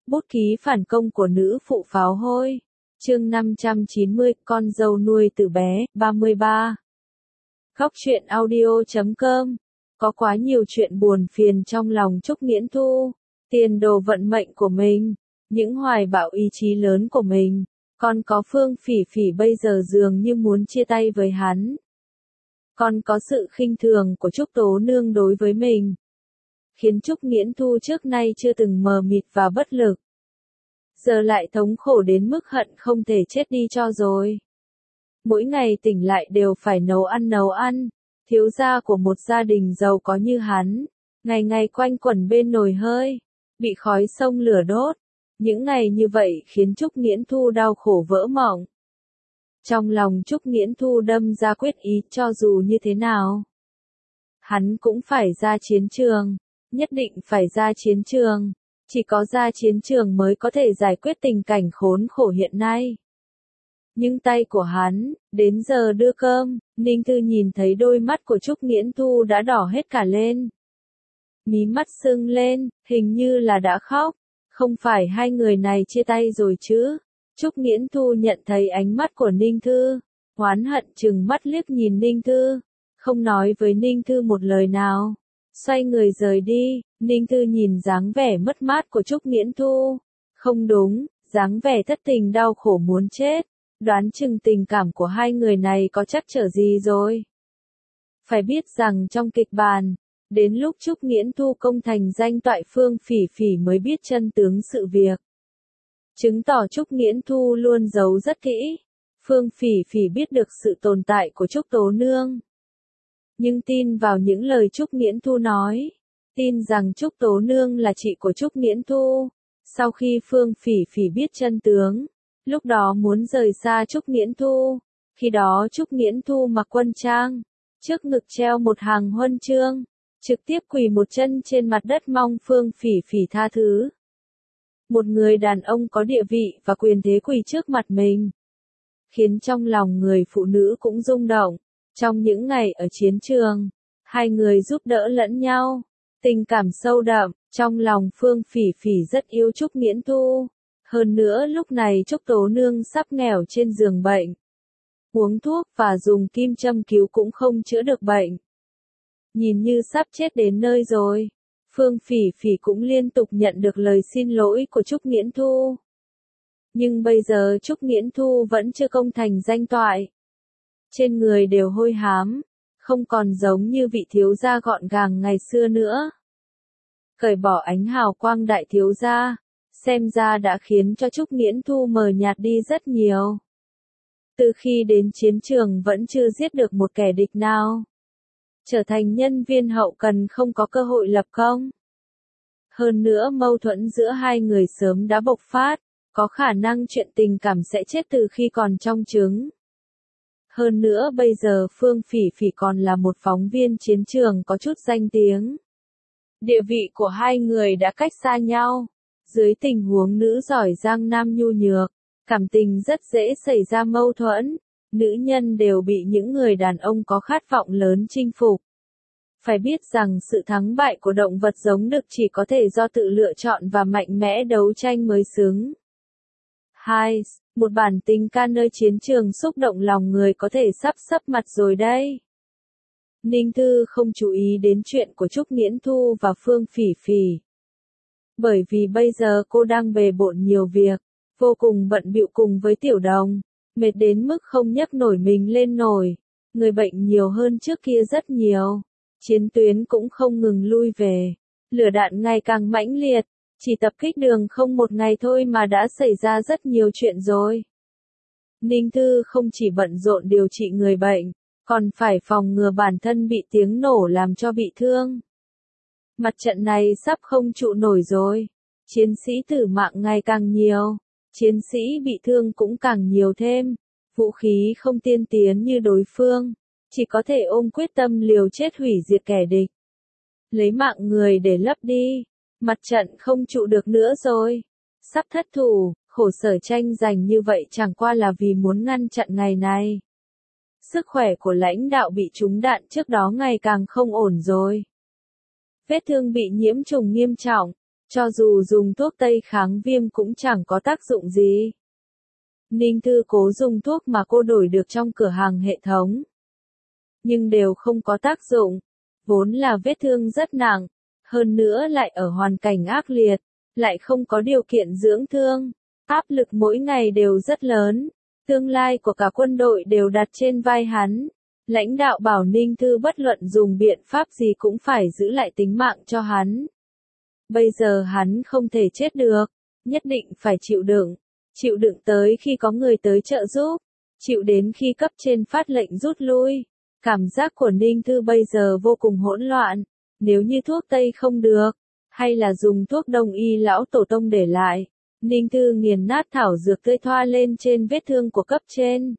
Bút ký phản công của nữ phụ pháo hôi. Chương 590, con dâu nuôi từ bé, 33. Góc truyện audio.com. Có quá nhiều chuyện buồn phiền trong lòng Trúc Nghiễn Thu. Tiền đồ vận mệnh của mình, những hoài bão ý chí lớn của mình. Còn có Phương Phỉ Phỉ bây giờ dường như muốn chia tay với hắn. Còn có sự khinh thường của Trúc Tố Nương đối với mình, khiến Trúc Nghiễn Thu trước nay chưa từng mờ mịt và bất lực. Giờ lại thống khổ đến mức hận không thể chết đi cho rồi. Mỗi ngày tỉnh lại đều phải nấu ăn. Thiếu gia của một gia đình giàu có như hắn, ngày ngày quanh quẩn bên nồi hơi, bị khói sông lửa đốt. Những ngày như vậy khiến Trúc Nghiễn Thu đau khổ vỡ mộng. Trong lòng Trúc Nghiễn Thu đâm ra quyết ý, cho dù như thế nào, hắn cũng phải ra chiến trường, nhất định phải ra chiến trường. Chỉ có ra chiến trường mới có thể giải quyết tình cảnh khốn khổ hiện nay. Nhưng tay của hắn, đến giờ đưa cơm, Ninh Thư nhìn thấy đôi mắt của Trúc Nghiễn Thu đã đỏ hết cả lên. Mí mắt sưng lên, hình như là đã khóc. Không phải hai người này chia tay rồi chứ? Trúc Nghiễn Thu nhận thấy ánh mắt của Ninh Thư, oán hận chừng mắt liếc nhìn Ninh Thư, không nói với Ninh Thư một lời nào. Xoay người rời đi. Ninh Thư nhìn dáng vẻ mất mát của Trúc Nghiễn Thu. Không đúng, dáng vẻ thất tình đau khổ muốn chết. Đoán chừng tình cảm của hai người này có trắc trở gì rồi. Phải biết rằng trong kịch bản, đến lúc Trúc Nghiễn Thu công thành danh toại, Phương Phỉ Phỉ mới biết chân tướng sự việc. Chứng tỏ Trúc Nghiễn Thu luôn giấu rất kỹ. Phương Phỉ Phỉ biết được sự tồn tại của Trúc Tố Nương, nhưng tin vào những lời Trúc Nghiễn Thu nói. Tin rằng Trúc Tố Nương là chị của Trúc Nghiễn Thu. Sau khi Phương Phỉ Phỉ biết chân tướng, lúc đó muốn rời xa Trúc Nghiễn Thu. Khi đó Trúc Nghiễn Thu mặc quân trang, trước ngực treo một hàng huân chương, trực tiếp quỳ một chân trên mặt đất mong Phương Phỉ Phỉ tha thứ. Một người đàn ông có địa vị và quyền thế quỳ trước mặt mình, khiến trong lòng người phụ nữ cũng rung động. Trong những ngày ở chiến trường, hai người giúp đỡ lẫn nhau, tình cảm sâu đậm. Trong lòng Phương Phỉ Phỉ rất yêu Trúc Nghiễn Thu. Hơn nữa lúc này Trúc Tố Nương sắp nghèo trên giường bệnh, uống thuốc và dùng kim châm cứu cũng không chữa được bệnh, nhìn như sắp chết đến nơi rồi. Phương Phỉ Phỉ cũng liên tục nhận được lời xin lỗi của Trúc Nghiễn Thu. Nhưng bây giờ Trúc Nghiễn Thu vẫn chưa công thành danh toại. Trên người đều hôi hám, không còn giống như vị thiếu gia gọn gàng ngày xưa nữa. Cởi bỏ ánh hào quang đại thiếu gia, xem ra đã khiến cho Trúc Nghiễn Thu mờ nhạt đi rất nhiều. Từ khi đến chiến trường vẫn chưa giết được một kẻ địch nào. Trở thành nhân viên hậu cần không có cơ hội lập công. Hơn nữa mâu thuẫn giữa hai người sớm đã bộc phát, có khả năng chuyện tình cảm sẽ chết từ khi còn trong trứng. Hơn nữa bây giờ Phương Phỉ Phỉ còn là một phóng viên chiến trường có chút danh tiếng. Địa vị của hai người đã cách xa nhau. Dưới tình huống nữ giỏi giang nam nhu nhược, cảm tình rất dễ xảy ra mâu thuẫn. Nữ nhân đều bị những người đàn ông có khát vọng lớn chinh phục. Phải biết rằng sự thắng bại của động vật giống đực chỉ có thể do tự lựa chọn và mạnh mẽ đấu tranh mới xứng. 2. Một bản tình ca nơi chiến trường xúc động lòng người có thể sắp mặt rồi đây. Ninh Thư không chú ý đến chuyện của Trúc Nghiễn Thu và Phương Phỉ Phỉ. Bởi vì bây giờ cô đang bề bộn nhiều việc, vô cùng bận bịu cùng với Tiểu Đồng, mệt đến mức không nhấc nổi mình lên nổi. Người bệnh nhiều hơn trước kia rất nhiều. Chiến tuyến cũng không ngừng lui về. Lửa đạn ngày càng mãnh liệt. Chỉ tập kích đường không một ngày thôi mà đã xảy ra rất nhiều chuyện rồi. Ninh Thư không chỉ bận rộn điều trị người bệnh, còn phải phòng ngừa bản thân bị tiếng nổ làm cho bị thương. Mặt trận này sắp không trụ nổi rồi. Chiến sĩ tử mạng ngày càng nhiều. Chiến sĩ bị thương cũng càng nhiều thêm. Vũ khí không tiên tiến như đối phương, chỉ có thể ôm quyết tâm liều chết hủy diệt kẻ địch. Lấy mạng người để lấp đi. Mặt trận không trụ được nữa rồi. Sắp thất thủ, khổ sở tranh giành như vậy chẳng qua là vì muốn ngăn chặn ngày này. Sức khỏe của lãnh đạo bị trúng đạn trước đó ngày càng không ổn rồi. Vết thương bị nhiễm trùng nghiêm trọng, Cho dù dùng thuốc tây kháng viêm cũng chẳng có tác dụng gì. Ninh Thư cố dùng thuốc mà cô đổi được trong cửa hàng hệ thống. Nhưng đều không có tác dụng. Vốn là vết thương rất nặng, hơn nữa lại ở hoàn cảnh ác liệt, lại không có điều kiện dưỡng thương. Áp lực mỗi ngày đều rất lớn. Tương lai của cả quân đội đều đặt trên vai hắn. Lãnh đạo bảo Ninh Thư bất luận dùng biện pháp gì cũng phải giữ lại tính mạng cho hắn. Bây giờ hắn không thể chết được, nhất định phải chịu đựng tới khi có người tới trợ giúp, chịu đến khi cấp trên phát lệnh rút lui. Cảm giác của Ninh Thư bây giờ vô cùng hỗn loạn, nếu như thuốc tây không được, hay là dùng thuốc đông y lão tổ tông để lại. Ninh Thư nghiền nát thảo dược tươi thoa lên trên vết thương của cấp trên.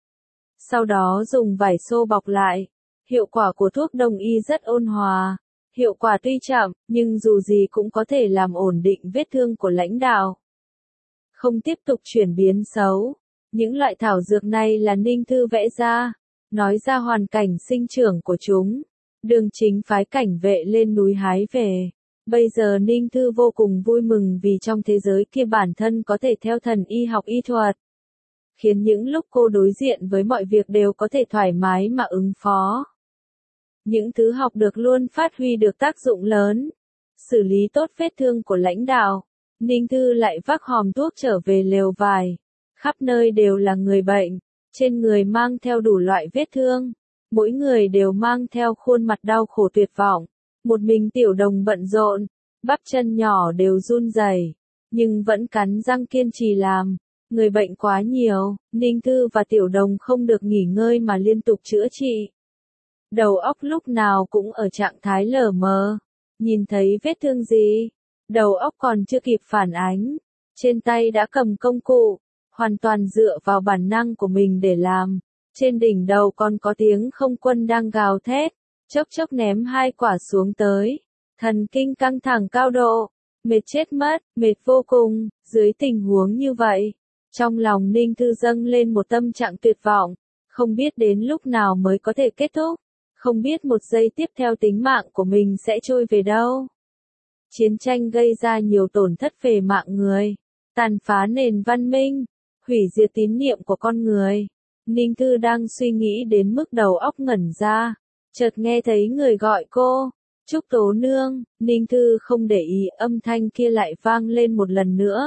Sau đó dùng vải xô bọc lại. Hiệu quả của thuốc đông y rất ôn hòa. Hiệu quả tuy chậm, nhưng dù gì cũng có thể làm ổn định vết thương của lãnh đạo. Không tiếp tục chuyển biến xấu. Những loại thảo dược này là Ninh Thư vẽ ra. Nói ra hoàn cảnh sinh trưởng của chúng. Đường Chính phái cảnh vệ lên núi hái về. Bây giờ Ninh Thư vô cùng vui mừng vì trong thế giới kia bản thân có thể theo thần y học y thuật. Khiến những lúc cô đối diện với mọi việc đều có thể thoải mái mà ứng phó. Những thứ học được luôn phát huy được tác dụng lớn. Xử lý tốt vết thương của lãnh đạo. Ninh Thư lại vác hòm thuốc trở về lều vải. Khắp nơi đều là người bệnh. Trên người mang theo đủ loại vết thương. Mỗi người đều mang theo khuôn mặt đau khổ tuyệt vọng. Một mình Tiểu Đồng bận rộn. Bắp chân nhỏ đều run rẩy, nhưng vẫn cắn răng kiên trì làm. Người bệnh quá nhiều, Ninh Thư và Tiểu Đồng không được nghỉ ngơi mà liên tục chữa trị. Đầu óc lúc nào cũng ở trạng thái lờ mờ. Nhìn thấy vết thương gì? Đầu óc còn chưa kịp phản ánh. Trên tay đã cầm công cụ, hoàn toàn dựa vào bản năng của mình để làm. Trên đỉnh đầu còn có tiếng không quân đang gào thét, chốc chốc ném 2 quả xuống tới. Thần kinh căng thẳng cao độ, mệt chết mất, mệt vô cùng. Dưới tình huống như vậy, trong lòng Ninh Thư dâng lên một tâm trạng tuyệt vọng, không biết đến lúc nào mới có thể kết thúc, không biết một giây tiếp theo tính mạng của mình sẽ trôi về đâu. Chiến tranh gây ra nhiều tổn thất về mạng người, tàn phá nền văn minh, hủy diệt tín niệm của con người. Ninh Thư đang suy nghĩ đến mức đầu óc ngẩn ra, chợt nghe thấy người gọi cô. Trúc Tố Nương. Ninh Thư không để ý, âm thanh kia lại vang lên một lần nữa.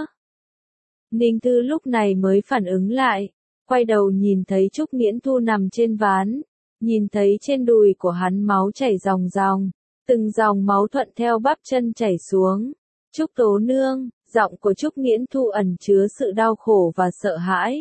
Ninh Thư lúc này mới phản ứng lại, quay đầu nhìn thấy Trúc Nghiễn Thu nằm trên ván, nhìn thấy trên đùi của hắn máu chảy ròng ròng, từng dòng máu thuận theo bắp chân chảy xuống. Trúc Tố Nương, giọng của Trúc Nghiễn Thu ẩn chứa sự đau khổ và sợ hãi.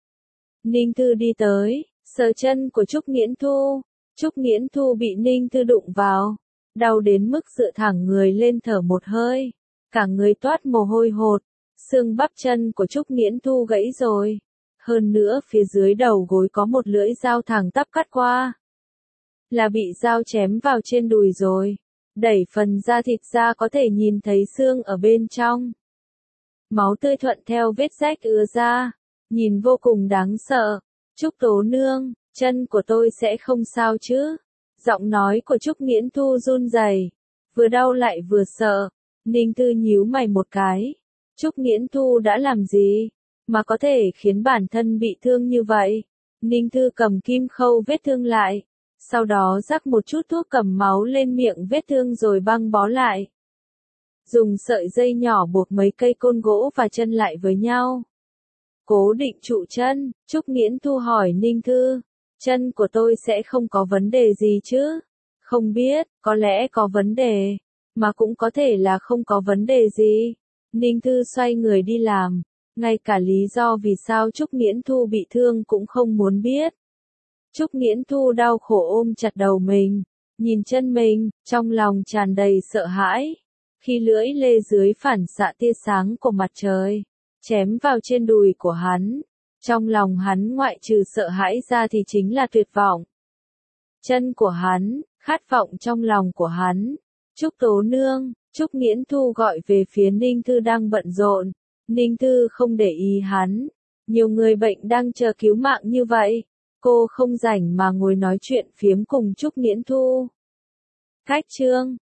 Ninh Thư đi tới, sờ chân của Trúc Nghiễn Thu. Trúc Nghiễn Thu bị Ninh Thư đụng vào. Đau đến mức dựa thẳng người lên thở một hơi. Cả người toát mồ hôi hột. Xương bắp chân của Trúc Nghiễn Thu gãy rồi. Hơn nữa phía dưới đầu gối có một lưỡi dao thẳng tắp cắt qua. Là bị dao chém vào trên đùi rồi. Đẩy phần da thịt ra có thể nhìn thấy xương ở bên trong. Máu tươi thuận theo vết rách ứa ra. Nhìn vô cùng đáng sợ. Trúc Tố Nương, chân của tôi sẽ không sao chứ? Giọng nói của Trúc Nghiễn Thu run rẩy, vừa đau lại vừa sợ. Ninh Thư nhíu mày một cái. Trúc Nghiễn Thu đã làm gì mà có thể khiến bản thân bị thương như vậy? Ninh Thư cầm kim khâu vết thương lại, sau đó rắc một chút thuốc cầm máu lên miệng vết thương rồi băng bó lại. Dùng sợi dây nhỏ buộc mấy cây côn gỗ và chân lại với nhau. Cố định trụ chân, Trúc Nghiễn Thu hỏi Ninh Thư. Chân của tôi sẽ không có vấn đề gì chứ? Không biết, có lẽ có vấn đề, mà cũng có thể là không có vấn đề gì. Ninh Thư xoay người đi làm, ngay cả lý do vì sao Trúc Nghiễn Thu bị thương cũng không muốn biết. Trúc Nghiễn Thu đau khổ ôm chặt đầu mình, nhìn chân mình, trong lòng tràn đầy sợ hãi. Khi lưỡi lê dưới phản xạ tia sáng của mặt trời, chém vào trên đùi của hắn. Trong lòng hắn ngoại trừ sợ hãi ra thì chính là tuyệt vọng. Chân của hắn, khát vọng trong lòng của hắn. Trúc Tố Nương, Trúc Nghiễn Thu gọi về phía Ninh Thư đang bận rộn. Ninh Thư không để ý hắn. Nhiều người bệnh đang chờ cứu mạng như vậy. Cô không rảnh mà ngồi nói chuyện phiếm cùng Trúc Nghiễn Thu. Cách chương